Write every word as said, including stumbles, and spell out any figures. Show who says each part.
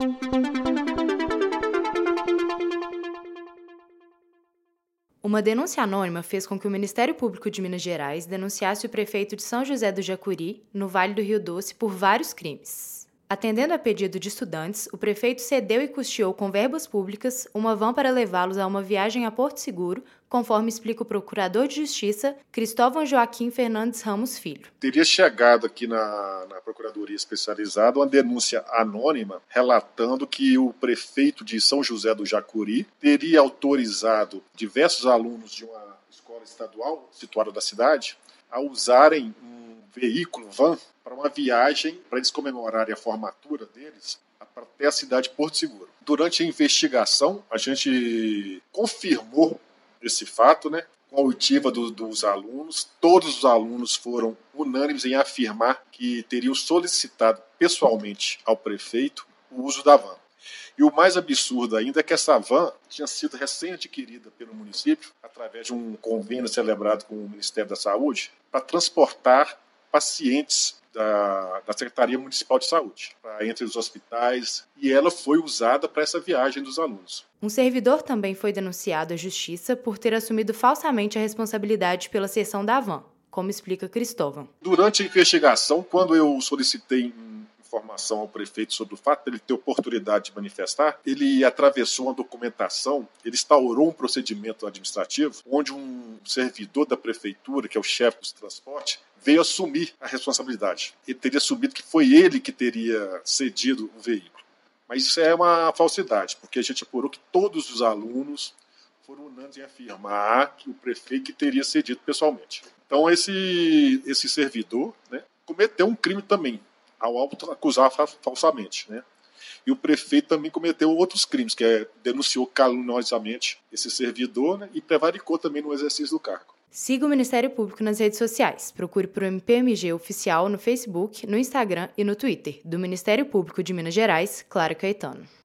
Speaker 1: Uma denúncia anônima fez com que o Ministério Público de Minas Gerais denunciasse o prefeito de São José do Jacuri, no Vale do Rio Doce, por vários crimes. Atendendo a pedido de estudantes, o prefeito cedeu e custeou com verbas públicas uma van para levá-los a uma viagem a Porto Seguro, conforme explica o procurador de Justiça, Cristóvão Joaquim Fernandes Ramos Filho.
Speaker 2: Teria chegado aqui na, na Procuradoria Especializada uma denúncia anônima relatando que o prefeito de São José do Jacuri teria autorizado diversos alunos de uma escola estadual situada na cidade a usarem um veículo, van, para uma viagem, para eles comemorarem a formatura deles, até a cidade de Porto Seguro. Durante a investigação, a gente confirmou esse fato, né, com a oitiva do, dos alunos. Todos os alunos foram unânimes em afirmar que teriam solicitado pessoalmente ao prefeito o uso da van. E o mais absurdo ainda é que essa van tinha sido recém-adquirida pelo município, através de um convênio celebrado com o Ministério da Saúde, para transportar pacientes da, da Secretaria Municipal de Saúde, pra, entre os hospitais, e ela foi usada para essa viagem dos alunos.
Speaker 1: Um servidor também foi denunciado à Justiça por ter assumido falsamente a responsabilidade pela cessão da van, como explica Cristóvão.
Speaker 2: Durante a investigação, quando eu solicitei informação ao prefeito sobre o fato de ele ter oportunidade de manifestar, ele atravessou uma documentação, ele instaurou um procedimento administrativo onde um servidor da prefeitura, que é o chefe do transporte, veio assumir a responsabilidade. Ele teria assumido que foi ele que teria cedido o veículo. Mas isso é uma falsidade, porque a gente apurou que todos os alunos foram unânimes em afirmar que o prefeito teria cedido pessoalmente. Então esse, esse servidor, né, cometeu um crime também, ao auto-acusar falsamente, né? E o prefeito também cometeu outros crimes, que é, denunciou caluniosamente esse servidor, né, e prevaricou também no exercício do cargo.
Speaker 1: Siga o Ministério Público nas redes sociais. Procure por M P M G Oficial no Facebook, no Instagram e no Twitter. Do Ministério Público de Minas Gerais, Clara Caetano.